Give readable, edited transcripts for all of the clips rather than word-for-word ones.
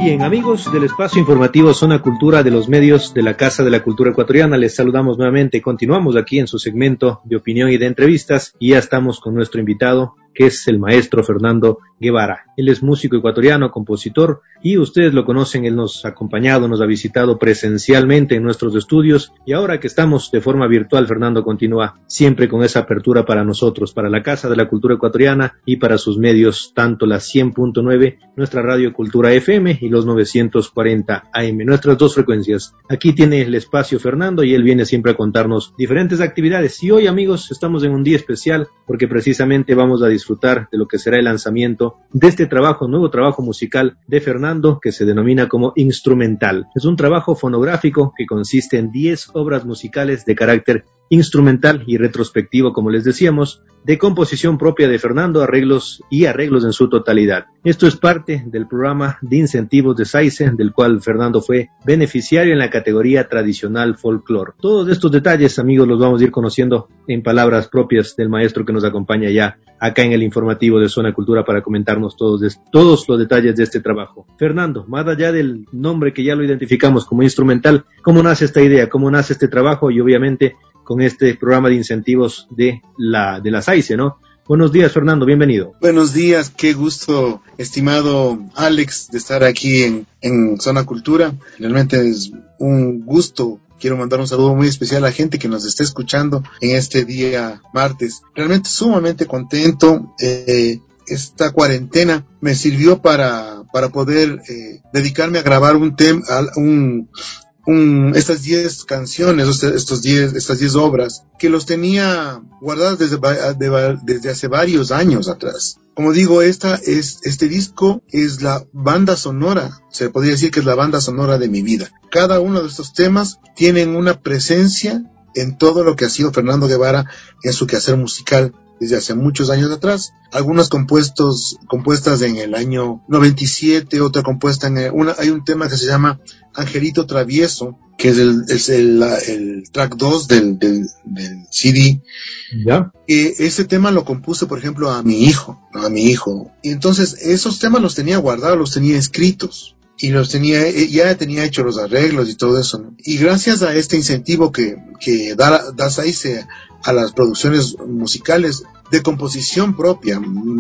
Bien, amigos del espacio informativo Zona Cultura de los medios de la Casa de la Cultura Ecuatoriana, les saludamos nuevamente. Continuamos aquí en su segmento de opinión y de entrevistas y ya estamos con nuestro invitado, que es el maestro Fernando Guevara. Él es músico ecuatoriano, compositor, y ustedes lo conocen, él nos ha acompañado, nos ha visitado presencialmente en nuestros estudios, y ahora que estamos de forma virtual, Fernando continúa siempre con esa apertura para nosotros, para la Casa de la Cultura Ecuatoriana y para sus medios, tanto la 100.9, nuestra radio Cultura FM, y los 940 AM, nuestras dos frecuencias. Aquí tiene el espacio Fernando y él viene siempre a contarnos diferentes actividades. Y hoy, amigos, estamos en un día especial porque precisamente vamos a disfrutar de lo que será el lanzamiento de este trabajo, nuevo trabajo musical de Fernando, que se denomina como Instrumental. Es un trabajo fonográfico que consiste en 10 obras musicales de carácter instrumental y retrospectivo, como les decíamos, de composición propia de Fernando, arreglos en su totalidad. Esto es parte del programa de incentivos de SAICE, del cual Fernando fue beneficiario en la categoría tradicional folclore. Todos estos detalles, amigos, los vamos a ir conociendo en palabras propias del maestro que nos acompaña ya acá en el informativo de Zona Cultura para comentarnos todos los detalles de este trabajo. Fernando, más allá del nombre que ya lo identificamos como instrumental, ¿cómo nace esta idea? ¿Cómo nace este trabajo? Y obviamente con este programa de incentivos de la SAICE, ¿no? Buenos días, Fernando, bienvenido. Buenos días, qué gusto, estimado Alex, de estar aquí en Zona Cultura. Realmente es un gusto. Quiero mandar un saludo muy especial a la gente que nos está escuchando en este día martes. Realmente sumamente contento. Esta cuarentena me sirvió para poder dedicarme a grabar estas 10 canciones, estas 10 obras, que los tenía guardadas desde hace varios años atrás. Como digo, este disco es la banda sonora, se podría decir que es la banda sonora de mi vida. Cada uno de estos temas tienen una presencia en todo lo que ha sido Fernando Guevara en su quehacer musical desde hace muchos años atrás. Algunas compuestas en el año 97, otra compuesta hay un tema que se llama Angelito Travieso, que es el track 2 del CD. ¿Ya? Ese tema lo compuse, por ejemplo, a mi hijo. Y entonces esos temas los tenía guardados, los tenía escritos. Y ya tenía hecho los arreglos y todo eso, ¿no? Y gracias a este incentivo que da SAICE a las producciones musicales de composición propia,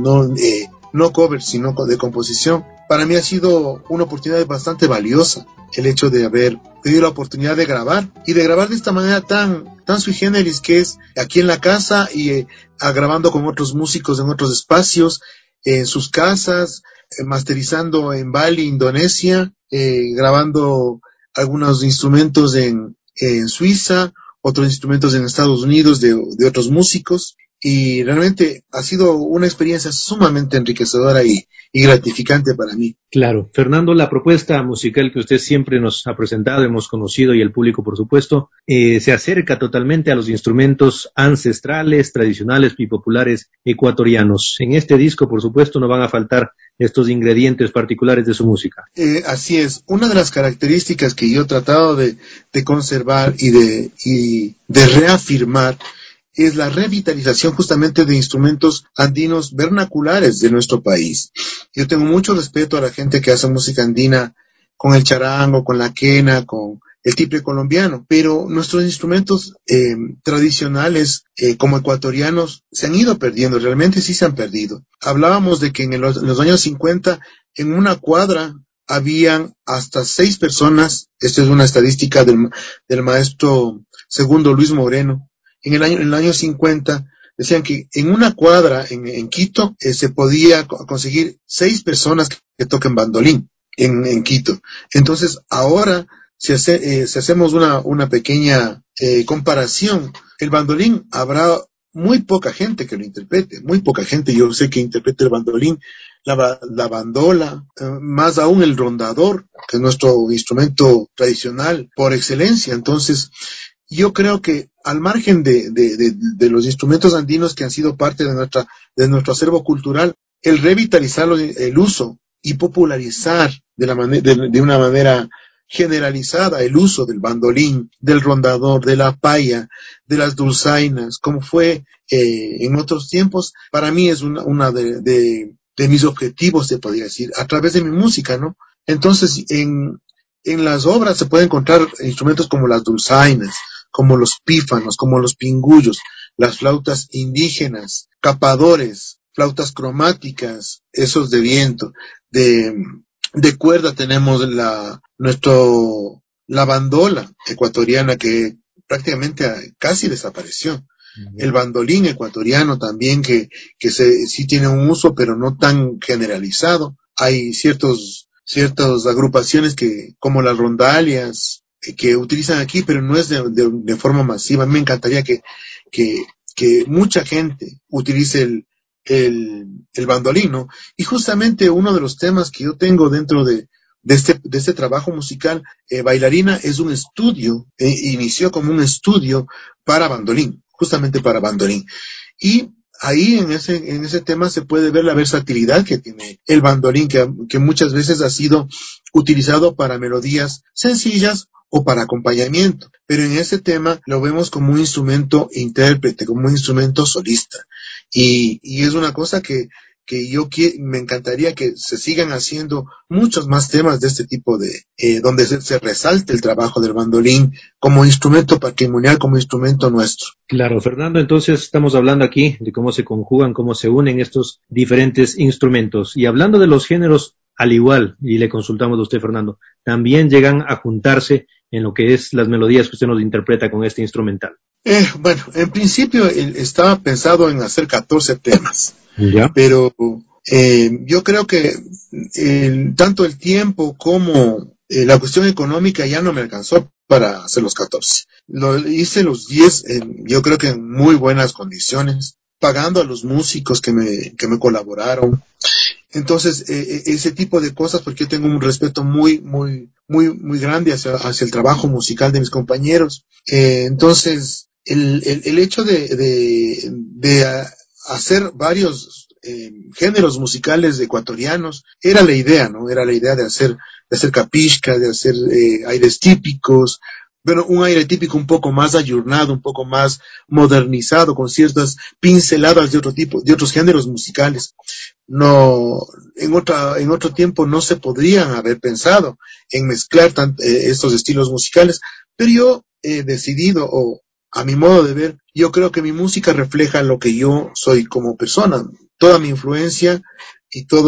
no cover, sino de composición, para mí ha sido una oportunidad bastante valiosa el hecho de haber tenido la oportunidad de grabar, y de grabar de esta manera tan sui generis, que es aquí en la casa y grabando con otros músicos en otros espacios, en sus casas, masterizando en Bali, Indonesia, grabando algunos instrumentos en Suiza, otros instrumentos en Estados Unidos de otros músicos, y realmente ha sido una experiencia sumamente enriquecedora y gratificante para mí. Claro. Fernando, la propuesta musical que usted siempre nos ha presentado, hemos conocido, y el público, por supuesto, se acerca totalmente a los instrumentos ancestrales, tradicionales y populares ecuatorianos. En este disco, por supuesto, no van a faltar estos ingredientes particulares de su música. Así es. Una de las características que yo he tratado de conservar y de reafirmar es la revitalización justamente de instrumentos andinos vernaculares de nuestro país. Yo tengo mucho respeto a la gente que hace música andina con el charango, con la quena, con el tiple colombiano, pero nuestros instrumentos tradicionales como ecuatorianos se han ido perdiendo, realmente sí se han perdido. Hablábamos de que en los años 50 en una cuadra habían hasta 6 personas, esta es una estadística del maestro segundo Luis Moreno. En el año 50 decían que en una cuadra en Quito se podía conseguir 6 personas que toquen bandolín en Quito. Entonces ahora si hacemos una pequeña comparación, el bandolín habrá muy poca gente que lo interprete, muy poca gente. Yo sé que interpreta el bandolín, la bandola, más aún el rondador, que es nuestro instrumento tradicional por excelencia. Entonces yo creo que al margen de los instrumentos andinos que han sido parte de nuestro acervo cultural, el revitalizar el uso y popularizar de una manera generalizada el uso del bandolín, del rondador, de la paya, de las dulzainas, como fue en otros tiempos, para mí es una de mis objetivos, se podría decir, a través de mi música, ¿no? Entonces, en las obras se pueden encontrar instrumentos como las dulzainas, como los pífanos, como los pingullos, las flautas indígenas, capadores, flautas cromáticas, esos de viento, de, de cuerda tenemos la bandola ecuatoriana que prácticamente casi desapareció. El bandolín ecuatoriano también sí tiene un uso, pero no tan generalizado. Hay ciertas agrupaciones como las rondalias, que utilizan aquí, pero no es de forma masiva. A mí me encantaría que, que mucha gente utilice el bandolín, ¿no? Y justamente uno de los temas que yo tengo dentro de este trabajo musical, Bailarina es un estudio, inició como un estudio para bandolín, justamente para bandolín. Y ahí en ese tema se puede ver la versatilidad que tiene el bandolín, que muchas veces ha sido utilizado para melodías sencillas o para acompañamiento, pero en ese tema lo vemos como un instrumento intérprete, como un instrumento solista. Y es una cosa que me encantaría que se sigan haciendo muchos más temas de este tipo donde se resalte el trabajo del bandolín como instrumento patrimonial, como instrumento nuestro. Claro, Fernando, entonces estamos hablando aquí de cómo se conjugan, cómo se unen estos diferentes instrumentos. Y hablando de los géneros, al igual, y le consultamos a usted, Fernando, también llegan a juntarse en lo que es las melodías que usted nos interpreta con este instrumental. Bueno, en principio estaba pensado en hacer 14 temas, ¿Ya? Pero yo creo que tanto el tiempo como la cuestión económica ya no me alcanzó para hacer los 14. Hice los 10, yo creo que en muy buenas condiciones, pagando a los músicos que me colaboraron. Entonces, ese tipo de cosas, porque yo tengo un respeto muy, muy, muy, muy grande hacia el trabajo musical de mis compañeros. Entonces, el hecho de hacer varios géneros musicales ecuatorianos era la idea, ¿no? Era la idea de hacer capisca, de hacer aires típicos, bueno, un aire típico un poco más ayornado, un poco más modernizado, con ciertas pinceladas de otro tipo, de otros géneros musicales. No, en otro tiempo no se podrían haber pensado en mezclar estos estilos musicales, pero yo he decidido, o a mi modo de ver, yo creo que mi música refleja lo que yo soy como persona, toda mi influencia y todo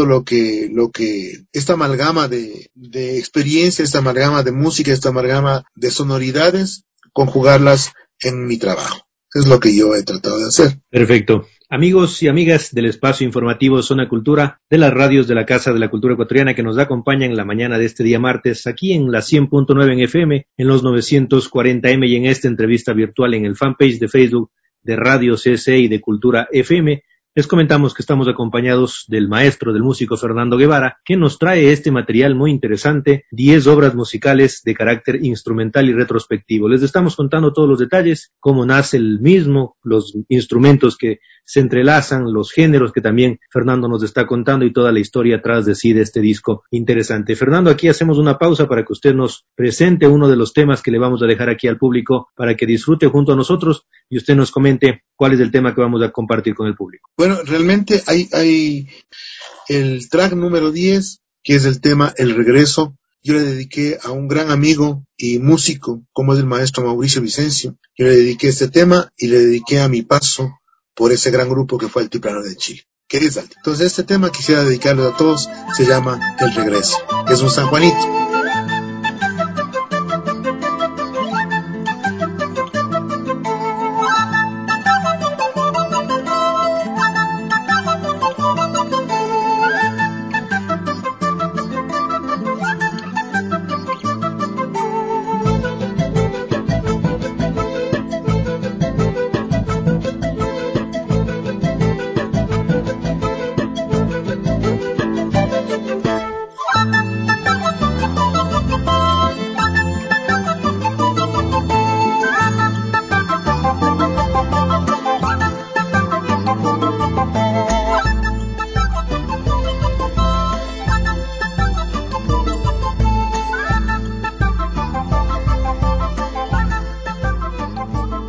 esta amalgama de experiencia, esta amalgama de música, esta amalgama de sonoridades, conjugarlas en mi trabajo. Es lo que yo he tratado de hacer. Perfecto. Amigos y amigas del espacio informativo Zona Cultura, de las radios de la Casa de la Cultura Ecuatoriana que nos acompañan en la mañana de este día martes, aquí en la 100.9 en FM, en los 940M y en esta entrevista virtual en el fanpage de Facebook de Radio CSE y de Cultura FM, les comentamos que estamos acompañados del maestro, del músico Fernando Guevara, que nos trae este material muy interesante, 10 obras musicales de carácter instrumental y retrospectivo. Les estamos contando todos los detalles, cómo nace el mismo, los instrumentos que se entrelazan, los géneros que también Fernando nos está contando y toda la historia atrás de sí de este disco interesante. Fernando, aquí hacemos una pausa para que usted nos presente uno de los temas que le vamos a dejar aquí al público para que disfrute junto a nosotros y usted nos comente cuál es el tema que vamos a compartir con el público. Bueno, realmente hay el track número 10, que es el tema El Regreso. Yo le dediqué a un gran amigo y músico, como es el maestro Mauricio Vicencio. Yo le dediqué este tema y le dediqué a mi paso por ese gran grupo que fue Altiplano de Chile. ¿Qué es Alto? Entonces este tema quisiera dedicarlo a todos, se llama El Regreso, que es un San Juanito.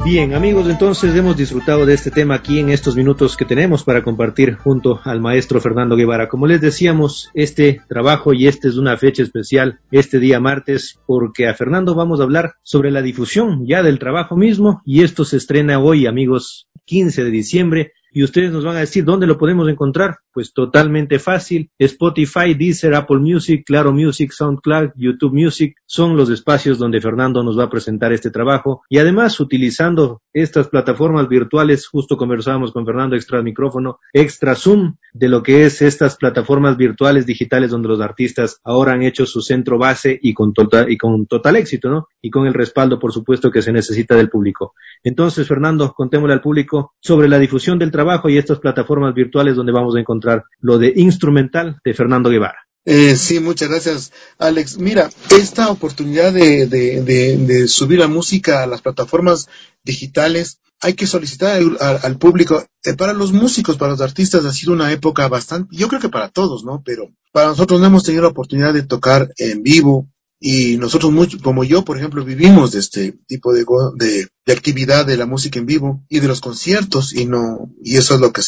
Bien, amigos, entonces hemos disfrutado de este tema aquí en estos minutos que tenemos para compartir junto al maestro Fernando Guevara. Como les decíamos, este trabajo y esta es una fecha especial, este día martes, porque a Fernando vamos a hablar sobre la difusión ya del trabajo mismo y esto se estrena hoy, amigos, 15 de diciembre. Y ustedes nos van a decir dónde lo podemos encontrar. Pues totalmente fácil. Spotify, Deezer, Apple Music, Claro Music, SoundCloud, YouTube Music son los espacios donde Fernando nos va a presentar este trabajo. Y además, utilizando estas plataformas virtuales, justo conversábamos con Fernando extra micrófono, extra Zoom, de lo que es estas plataformas virtuales digitales donde los artistas ahora han hecho su centro base y con total éxito, ¿no? Y con el respaldo, por supuesto, que se necesita del público. Entonces, Fernando, contémosle al público sobre la difusión del trabajo y estas plataformas virtuales donde vamos a encontrar lo de Instrumental de Fernando Guevara. Sí, muchas gracias, Alex. Mira, esta oportunidad de subir la música a las plataformas digitales, hay que solicitar al público. Para los músicos, para los artistas, ha sido una época bastante, yo creo que para todos, ¿no? Pero para nosotros no hemos tenido la oportunidad de tocar en vivo. Y nosotros, como yo, por ejemplo, vivimos de este tipo de actividad de la música en vivo y de los conciertos, y eso es lo que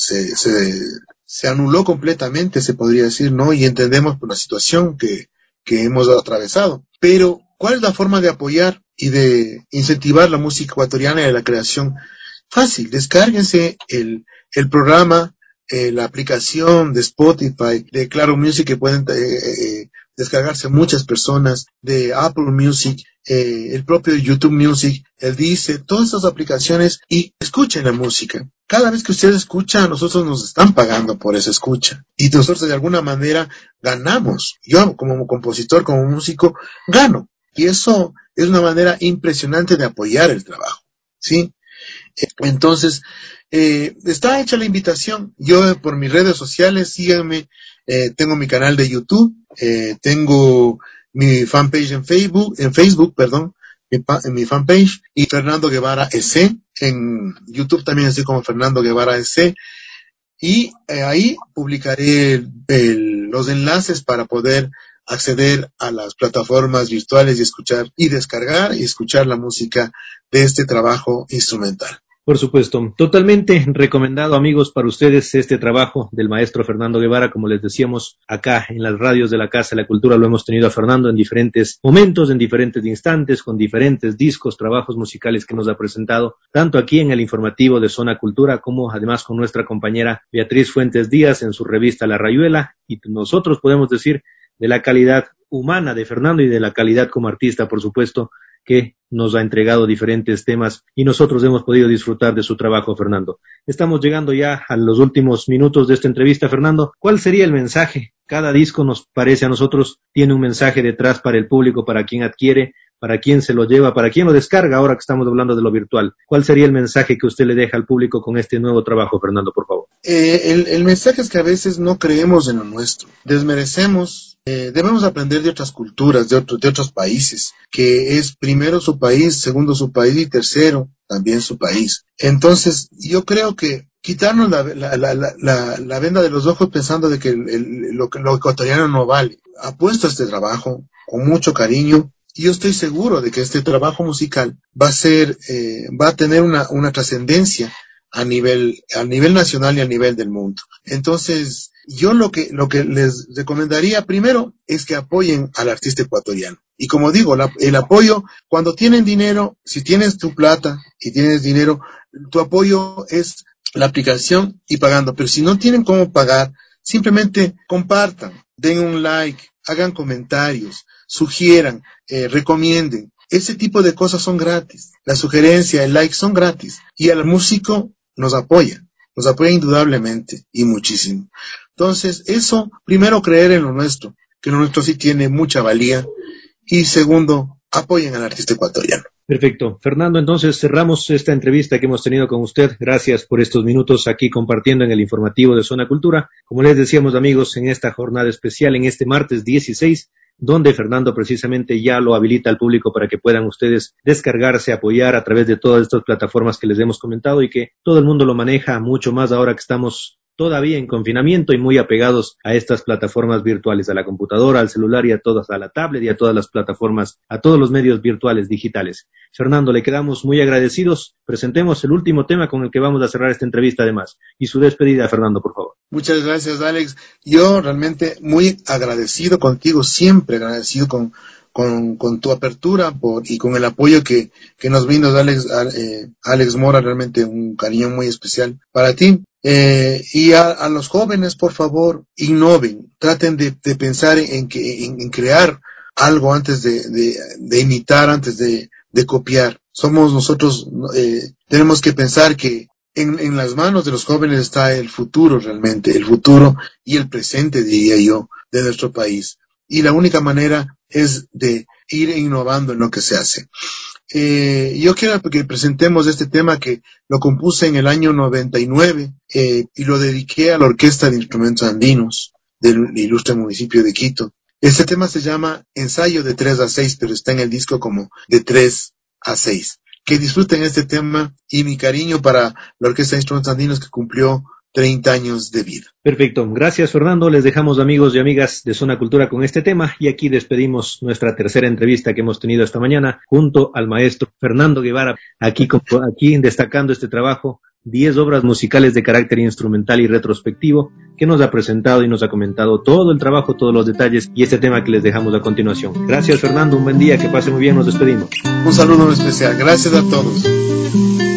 se anuló completamente, se podría decir, ¿no? Y entendemos por la situación que hemos atravesado. Pero, ¿cuál es la forma de apoyar y de incentivar la música ecuatoriana y la creación? Fácil, descárguense el programa, la aplicación de Spotify, de Claro Music, que pueden descargarse muchas personas, de Apple Music, el propio YouTube Music, el Deezer, todas estas aplicaciones, y escuchen la música. Cada vez que ustedes escuchan, nosotros nos están pagando por esa escucha. Y nosotros de alguna manera ganamos. Yo como compositor, como músico, gano. Y eso es una manera impresionante de apoyar el trabajo, ¿sí? Entonces, está hecha la invitación. Yo por mis redes sociales, síganme. Tengo mi canal de YouTube, tengo mi fanpage en Facebook, perdón, mi fanpage, y Fernando Guevara EC. En YouTube también estoy como Fernando Guevara EC. Y ahí publicaré los enlaces para poder acceder a las plataformas virtuales y escuchar y descargar y escuchar la música de este trabajo instrumental. Por supuesto, totalmente recomendado, amigos, para ustedes este trabajo del maestro Fernando Guevara. Como les decíamos, acá en las radios de la Casa de la Cultura lo hemos tenido a Fernando en diferentes momentos, en diferentes instantes, con diferentes discos, trabajos musicales que nos ha presentado, tanto aquí en el informativo de Zona Cultura, como además con nuestra compañera Beatriz Fuentes Díaz en su revista La Rayuela, y nosotros podemos decir de la calidad humana de Fernando y de la calidad como artista, por supuesto, que nos ha entregado diferentes temas y nosotros hemos podido disfrutar de su trabajo, Fernando. Estamos llegando ya a los últimos minutos de esta entrevista, Fernando. ¿Cuál sería el mensaje? Cada disco nos parece a nosotros tiene un mensaje detrás para el público, para quien adquiere, para quien se lo lleva, para quien lo descarga, ahora que estamos hablando de lo virtual. ¿Cuál sería el mensaje que usted le deja al público con este nuevo trabajo, Fernando, por favor? El mensaje es que a veces no creemos en lo nuestro, desmerecemos, debemos aprender de otras culturas, de otros países, que es primero su país, segundo su país y tercero también su país. Entonces, yo creo que quitarnos la venda de los ojos pensando de que lo ecuatoriano no vale. Apuesto a este trabajo con mucho cariño. Y yo estoy seguro de que este trabajo musical va a tener una trascendencia a nivel nacional y a nivel del mundo. Entonces, yo lo que les recomendaría primero es que apoyen al artista ecuatoriano. Y como digo, el apoyo, cuando tienen dinero, si tienes tu plata y tienes dinero, tu apoyo es la aplicación y pagando. Pero si no tienen cómo pagar, simplemente compartan, den un like, hagan comentarios, sugieran, recomienden. Ese tipo de cosas son gratis. La sugerencia, el like son gratis. Y al músico nos apoya indudablemente y muchísimo. Entonces, eso, primero creer en lo nuestro, que lo nuestro sí tiene mucha valía. Y segundo, apoyen al artista ecuatoriano. Perfecto. Fernando, entonces cerramos esta entrevista que hemos tenido con usted. Gracias por estos minutos aquí compartiendo en el informativo de Zona Cultura. Como les decíamos, amigos, en esta jornada especial, en este martes 16, donde Fernando precisamente ya lo habilita al público para que puedan ustedes descargarse, apoyar a través de todas estas plataformas que les hemos comentado y que todo el mundo lo maneja mucho más ahora que estamos todavía en confinamiento y muy apegados a estas plataformas virtuales, a la computadora, al celular y a la tablet y a todas las plataformas, a todos los medios virtuales digitales. Fernando, le quedamos muy agradecidos. Presentemos el último tema con el que vamos a cerrar esta entrevista además. Y su despedida, Fernando, por favor. Muchas gracias, Alex. Yo realmente muy agradecido contigo, siempre agradecido con tu apertura y con el apoyo que nos brindas, Alex Mora, realmente un cariño muy especial para ti. Y a los jóvenes, por favor, innoven, traten de pensar en crear algo antes de imitar, antes de copiar. Somos nosotros, tenemos que pensar que en las manos de los jóvenes está el futuro realmente, el futuro y el presente, diría yo, de nuestro país. Y la única manera es de ir innovando en lo que se hace. Yo quiero que presentemos este tema que lo compuse en el año 99 y lo dediqué a la Orquesta de Instrumentos Andinos del ilustre municipio de Quito. Este tema se llama Ensayo de 3 a 6, pero está en el disco como de 3 a 6. Que disfruten este tema y mi cariño para la Orquesta de Instrumentos Andinos que cumplió 30 años de vida. Perfecto. Gracias, Fernando. Les dejamos, amigos y amigas de Zona Cultura, con este tema y aquí despedimos nuestra tercera entrevista que hemos tenido esta mañana junto al maestro Fernando Guevara, aquí destacando este trabajo, 10 obras musicales de carácter instrumental y retrospectivo, que nos ha presentado y nos ha comentado todo el trabajo, todos los detalles y este tema que les dejamos a continuación. Gracias, Fernando. Un buen día. Que pase muy bien. Nos despedimos. Un saludo especial. Gracias a todos.